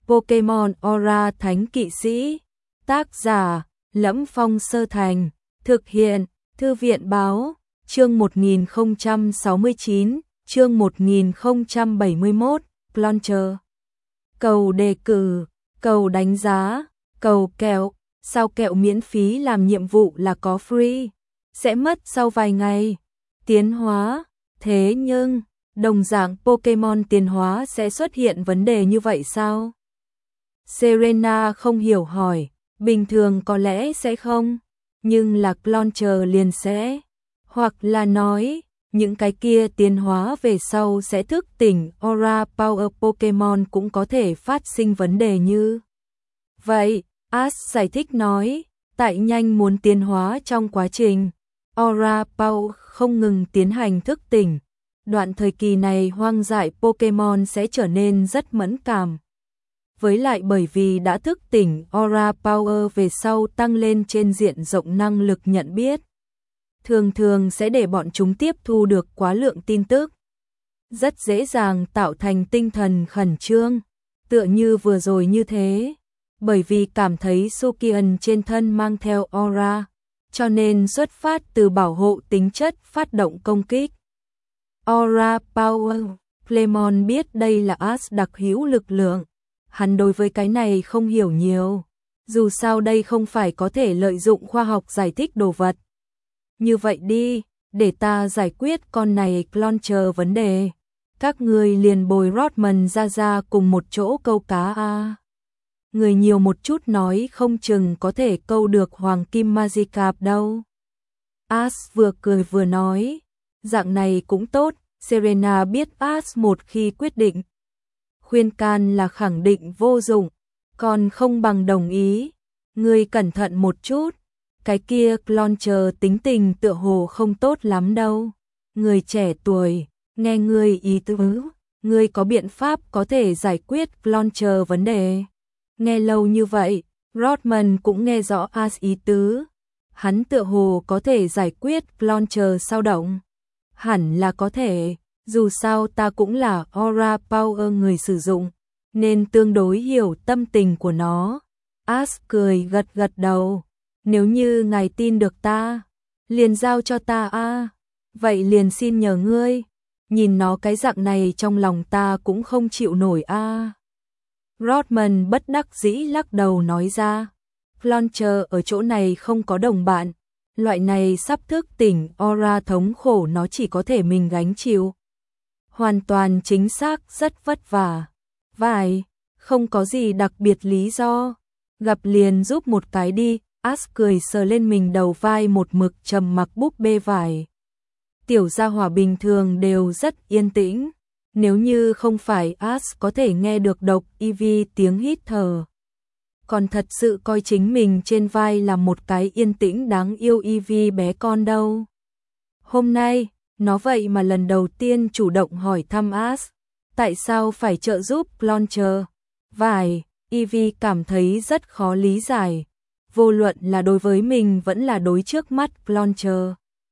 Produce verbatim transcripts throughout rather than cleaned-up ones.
Pokemon Aura Thánh Kỵ Sĩ. Tác giả: Lẫm Phong Sơ Thành. Thực hiện: Thư viện báo. Chương một nghìn không trăm sáu mươi chín, chương một nghìn không trăm bảy mươi mốt, Launcher. Cầu đề cử, cầu đánh giá, cầu kẹo. Sao kẹo miễn phí làm nhiệm vụ là có free, sẽ mất sau vài ngày. Tiến hóa, thế nhưng, đồng dạng Pokemon tiến hóa sẽ xuất hiện vấn đề như vậy sao? Serena không hiểu hỏi, bình thường có lẽ sẽ không, nhưng là Launcher liền sẽ. Hoặc là nói, những cái kia tiến hóa về sau sẽ thức tỉnh Aura Power Pokemon cũng có thể phát sinh vấn đề như vậy. Ash giải thích nói, tại nhanh muốn tiến hóa trong quá trình Aura Power không ngừng tiến hành thức tỉnh. Đoạn thời kỳ này hoang dại Pokemon sẽ trở nên rất mẫn cảm. Với lại bởi vì đã thức tỉnh Aura Power về sau tăng lên trên diện rộng năng lực nhận biết, thường thường sẽ để bọn chúng tiếp thu được quá lượng tin tức, rất dễ dàng tạo thành tinh thần khẩn trương, tựa như vừa rồi như thế. Bởi vì cảm thấy Sukian trên thân mang theo aura, cho nên xuất phát từ bảo hộ tính chất phát động công kích. Aura Power, Clemon biết đây là Ash đặc hữu lực lượng, hắn đối với cái này không hiểu nhiều, dù sao đây không phải có thể lợi dụng khoa học giải thích đồ vật. Như vậy đi, để ta giải quyết con này Launcher vấn đề, các người liền bồi Rodman ra ra cùng một chỗ câu cá a. Người nhiều một chút nói không chừng có thể câu được Hoàng Kim Magikarp đâu. Ash vừa cười vừa nói, dạng này cũng tốt. Serena biết Ash một khi quyết định khuyên can là khẳng định vô dụng, còn không bằng đồng ý. Người cẩn thận một chút, cái kia Launcher tính tình tựa hồ không tốt lắm đâu. Người trẻ tuổi, nghe người ý tứ, người có biện pháp có thể giải quyết Launcher vấn đề. Nghe lâu như vậy, Rodman cũng nghe rõ Ash ý tứ. Hắn tựa hồ có thể giải quyết Launcher sao động. Hẳn là có thể, dù sao ta cũng là Aura Power người sử dụng, nên tương đối hiểu tâm tình của nó. Ash cười gật gật đầu. Nếu như ngài tin được ta, liền giao cho ta a. Vậy liền xin nhờ ngươi. Nhìn nó cái dạng này trong lòng ta cũng không chịu nổi a. Rodman bất đắc dĩ lắc đầu nói ra, Launcher ở chỗ này không có đồng bạn, loại này sắp thức tỉnh aura thống khổ nó chỉ có thể mình gánh chịu. Hoàn toàn chính xác rất vất vả. Vài, không có gì đặc biệt lý do, gặp liền giúp một cái đi. Ash cười sờ lên mình đầu vai một mực trầm mặc búp bê vải. Tiểu gia hỏa bình thường đều rất yên tĩnh. Nếu như không phải Ash có thể nghe được độc Eevee tiếng hít thở, còn thật sự coi chính mình trên vai là một cái yên tĩnh đáng yêu Eevee bé con đâu. Hôm nay, nó vậy mà lần đầu tiên chủ động hỏi thăm Ash, tại sao phải trợ giúp Launcher. Vài, Eevee cảm thấy rất khó lý giải, vô luận là đối với mình vẫn là đối trước mắt Launcher,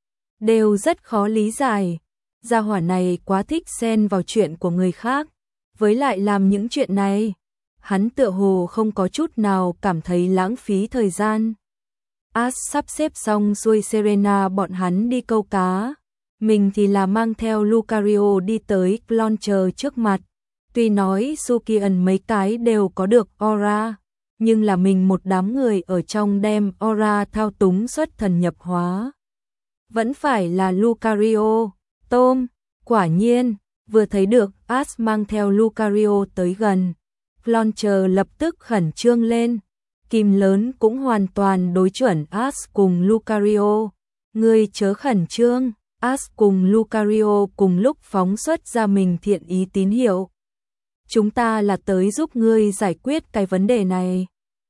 đều rất khó lý giải. Gia hỏa này quá thích xen vào chuyện của người khác, với lại làm những chuyện này, hắn tựa hồ không có chút nào cảm thấy lãng phí thời gian. Ash sắp xếp xong xuôi Serena bọn hắn đi câu cá, mình thì là mang theo Lucario đi tới Launcher trước mặt. Tuy nói Sukian mấy cái đều có được aura, nhưng là mình một đám người ở trong đem aura thao túng xuất thần nhập hóa, vẫn phải là Lucario. Tom, quả nhiên, vừa thấy được Ash mang theo Lucario tới gần, Launcher lập tức khẩn trương lên. Kim lớn cũng hoàn toàn đối chuẩn Ash cùng Lucario. Ngươi chớ khẩn trương. Ash cùng Lucario cùng lúc phóng xuất ra mình thiện ý tín hiệu. Chúng ta là tới giúp ngươi giải quyết cái vấn đề này.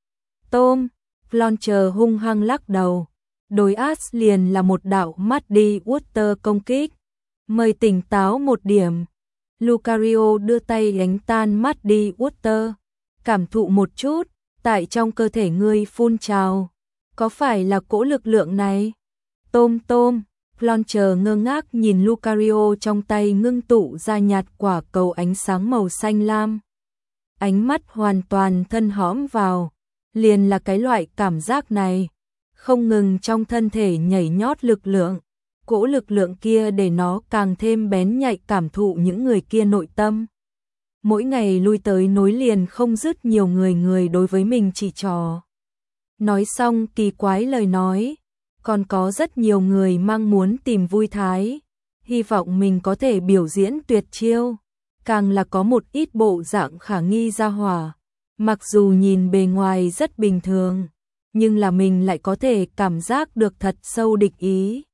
Tom, Launcher hung hăng lắc đầu. Đối Ash liền là một đạo Muddy Water công kích. Mời tỉnh táo một điểm. Lucario đưa tay đánh tan Muddy Water. Cảm thụ một chút, tại trong cơ thể ngươi phun trào. Có phải là cỗ lực lượng này? Tôm tôm, Launcher ngơ ngác nhìn Lucario trong tay ngưng tụ ra nhạt quả cầu ánh sáng màu xanh lam. ánh mắt hoàn toàn thân hõm vào, liền là cái loại cảm giác này, không ngừng trong thân thể nhảy nhót lực lượng, cỗ lực lượng kia để nó càng thêm bén nhạy cảm thụ những người kia nội tâm. Mỗi ngày lui tới nối liền không dứt nhiều người người đối với mình chỉ trò. Nói xong kỳ quái lời nói, còn có rất nhiều người mang muốn tìm vui thái, hy vọng mình có thể biểu diễn tuyệt chiêu, càng là có một ít bộ dạng khả nghi ra hỏa, mặc dù nhìn bề ngoài rất bình thường, nhưng là mình lại có thể cảm giác được thật sâu địch ý.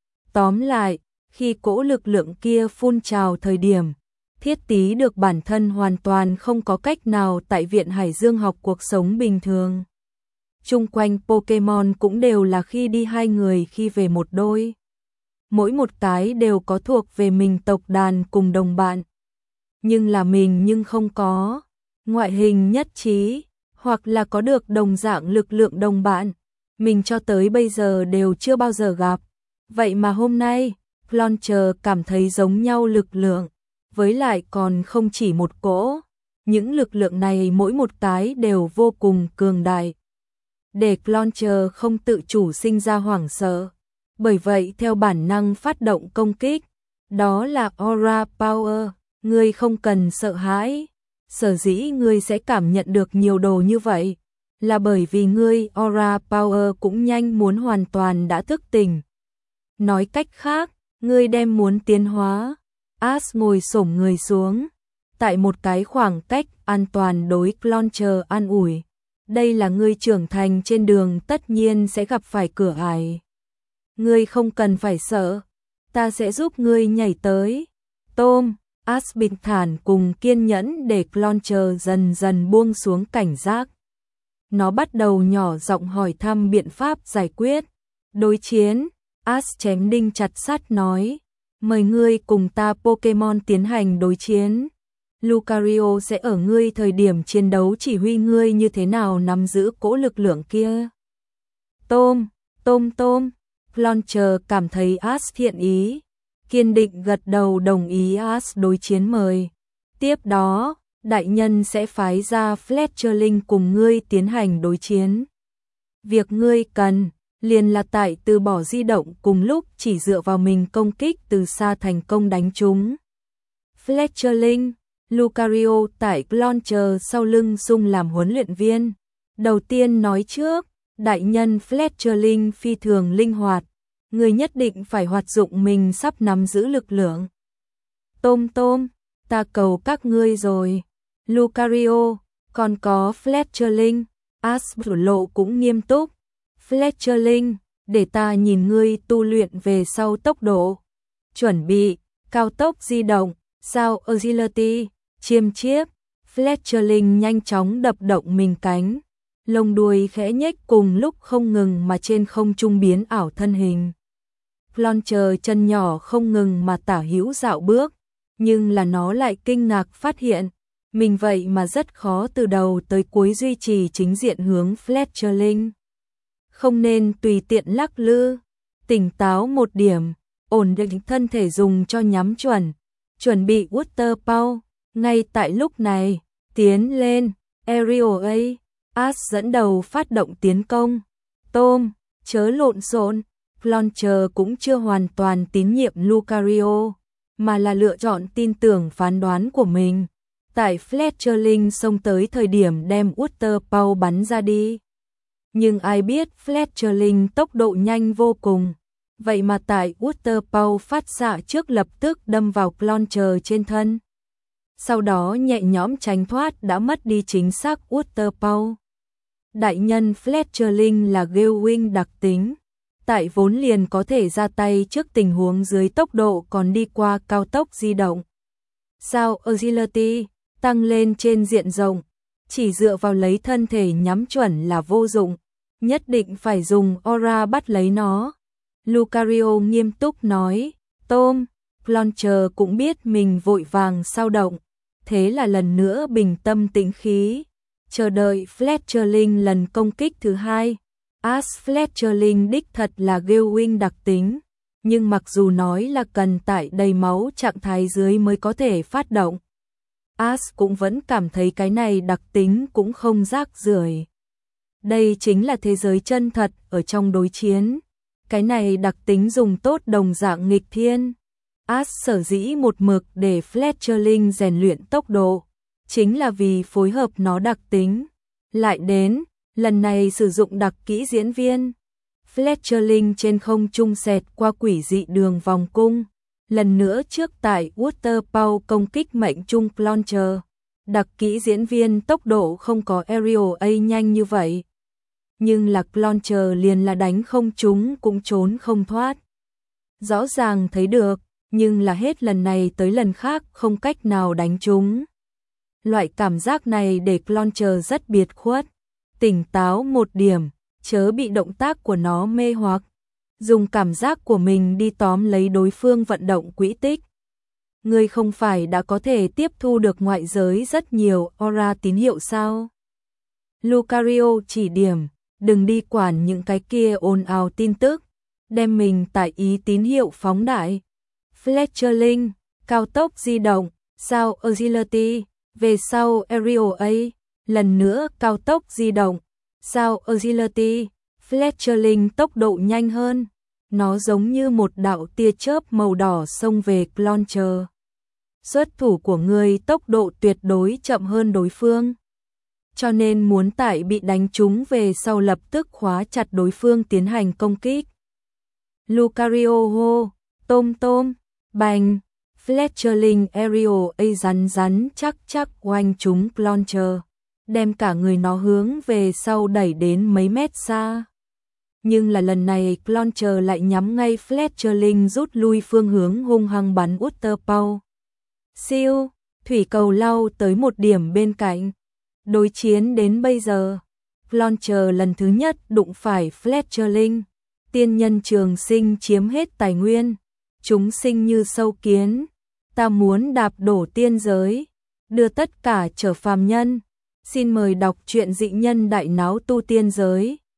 Tóm lại, khi cỗ lực lượng kia phun trào thời điểm, Thiết Tí được bản thân hoàn toàn không có cách nào tại Viện Hải Dương học cuộc sống bình thường. Chung quanh Pokemon cũng đều là khi đi hai người khi về một đôi. Mỗi một cái đều có thuộc về mình tộc đàn cùng đồng bạn. Nhưng là mình nhưng không có. Ngoại hình nhất trí, hoặc là có được đồng dạng lực lượng đồng bạn. Mình cho tới bây giờ đều chưa bao giờ gặp. Vậy mà hôm nay, Clauncher cảm thấy giống nhau lực lượng. Với lại còn không chỉ một cỗ. Những lực lượng này mỗi một cái đều vô cùng cường đại. Để Clauncher không tự chủ sinh ra hoảng sợ. Bởi vậy theo bản năng phát động công kích. Đó là Aura Power. Ngươi không cần sợ hãi. Sở dĩ ngươi sẽ cảm nhận được nhiều đồ như vậy. Là bởi vì ngươi Aura Power cũng nhanh muốn hoàn toàn đã thức tỉnh. Nói cách khác, ngươi đem muốn tiến hóa. Ash ngồi xổm người xuống. Tại một cái khoảng cách an toàn đối Clauncher an ủi. Đây là ngươi trưởng thành trên đường tất nhiên sẽ gặp phải cửa ải. Ngươi không cần phải sợ. Ta sẽ giúp ngươi nhảy tới. Tom, Ash bình thản cùng kiên nhẫn để Clauncher dần dần buông xuống cảnh giác. Nó bắt đầu nhỏ giọng hỏi thăm biện pháp giải quyết. Đối chiến, Ash chém đinh chặt sắt nói. Mời ngươi cùng ta Pokemon tiến hành đối chiến. Lucario sẽ ở ngươi thời điểm chiến đấu chỉ huy ngươi như thế nào nắm giữ cỗ lực lượng kia. Tom, Tom Tom, Clauncher cảm thấy Ash thiện ý, kiên định gật đầu đồng ý Ash đối chiến mời. Tiếp đó, đại nhân sẽ phái ra Fletchling cùng ngươi tiến hành đối chiến. Việc ngươi cần liền là tại từ bỏ di động cùng lúc chỉ dựa vào mình công kích từ xa thành công đánh chúng. Fletchling, Lucario tại Clauncher sau lưng sung làm huấn luyện viên. Đầu tiên nói trước, đại nhân Fletchling phi thường linh hoạt, người nhất định phải hoạt dụng mình sắp nắm giữ lực lượng. Tom Tom, ta cầu các ngươi rồi. Lucario, còn có Fletchling, Ash lộ cũng nghiêm túc. Fletchling, để ta nhìn ngươi tu luyện về sau tốc độ. Chuẩn bị, cao tốc di động, sao agility, chiêm chiếp. Fletchling nhanh chóng đập động mình cánh. Lông đuôi khẽ nhếch cùng lúc không ngừng mà trên không trung biến ảo thân hình. Clauncher chân nhỏ không ngừng mà tả hữu dạo bước. Nhưng là nó lại kinh ngạc phát hiện. Mình vậy mà rất khó từ đầu tới cuối duy trì chính diện hướng Fletchling. Không nên tùy tiện lắc lư, tỉnh táo một điểm, ổn định thân thể dùng cho nhắm chuẩn, chuẩn bị Water Power. Ngay tại lúc này, tiến lên, Aerial A, Ash dẫn đầu phát động tiến công. Tom, chớ lộn xộn, Clauncher cũng chưa hoàn toàn tín nhiệm Lucario, mà là lựa chọn tin tưởng phán đoán của mình. Tại Fletchling xông tới thời điểm đem Water Power bắn ra đi. Nhưng ai biết Fletchling tốc độ nhanh vô cùng. Vậy mà tại Water Power phát xạ trước lập tức đâm vào Clauncher trên thân. Sau đó nhẹ nhõm tránh thoát đã mất đi chính xác Water Power. Đại nhân Fletchling là Gale Wing đặc tính. Tại vốn liền có thể ra tay trước tình huống dưới tốc độ còn đi qua cao tốc di động. Sao agility tăng lên trên diện rộng. Chỉ dựa vào lấy thân thể nhắm chuẩn là vô dụng, nhất định phải dùng aura bắt lấy nó. Lucario nghiêm túc nói. Tom, Clauncher cũng biết mình vội vàng sao động, thế là lần nữa bình tâm tĩnh khí, chờ đợi Fletchling lần công kích thứ hai. Ash Fletchling đích thật là Gale Wing đặc tính, nhưng mặc dù nói là cần tại đầy máu trạng thái dưới mới có thể phát động. Ash cũng vẫn cảm thấy cái này đặc tính cũng không rác rưởi. Đây chính là thế giới chân thật ở trong đối chiến. Cái này đặc tính dùng tốt đồng dạng nghịch thiên. Ash sở dĩ một mực để Fletcherling rèn luyện tốc độ, chính là vì phối hợp nó đặc tính. Lại đến, lần này sử dụng đặc kỹ diễn viên. Fletcherling trên không trung xẹt qua quỷ dị đường vòng cung. Lần nữa trước tại Waterpool công kích mệnh trung Launcher. Đặc kỹ diễn viên tốc độ không có Aerial A nhanh như vậy. Nhưng là Launcher liền là đánh không trúng cũng trốn không thoát. Rõ ràng thấy được, nhưng là hết lần này tới lần khác không cách nào đánh trúng. Loại cảm giác này để Launcher rất biệt khuất. Tỉnh táo một điểm, chớ bị động tác của nó mê hoặc. Dùng cảm giác của mình đi tóm lấy đối phương vận động quỹ tích. Ngươi không phải đã có thể tiếp thu được ngoại giới rất nhiều aura tín hiệu sao? Lucario chỉ điểm, đừng đi quản những cái kia ồn ào tin tức, đem mình tải ý tín hiệu phóng đại. Fletcherling, cao tốc di động, sao Agility, về sau Aerial A, lần nữa cao tốc di động, sao Agility, Fletcherling tốc độ nhanh hơn. Nó giống như một đạo tia chớp màu đỏ xông về Launcher. Xuất thủ của ngươi tốc độ tuyệt đối chậm hơn đối phương. Cho nên muốn tại bị đánh trúng về sau lập tức khóa chặt đối phương tiến hành công kích. Lucario hô, tôm tôm, bành, Fletcherling Aerial A rắn rắn chắc chắc oanh trúng Launcher, đem cả người nó hướng về sau đẩy đến mấy mét xa. Nhưng là lần này Launcher lại nhắm ngay Fletcherling rút lui phương hướng hung hăng bắn Waterpool. Siêu, thủy cầu lao tới một điểm bên cạnh. Đối chiến đến bây giờ, Launcher lần thứ nhất đụng phải Fletcherling. Tiên nhân trường sinh chiếm hết tài nguyên, chúng sinh như sâu kiến. Ta muốn đạp đổ tiên giới, đưa tất cả trở phàm nhân. Xin mời đọc truyện dị nhân đại náo tu tiên giới.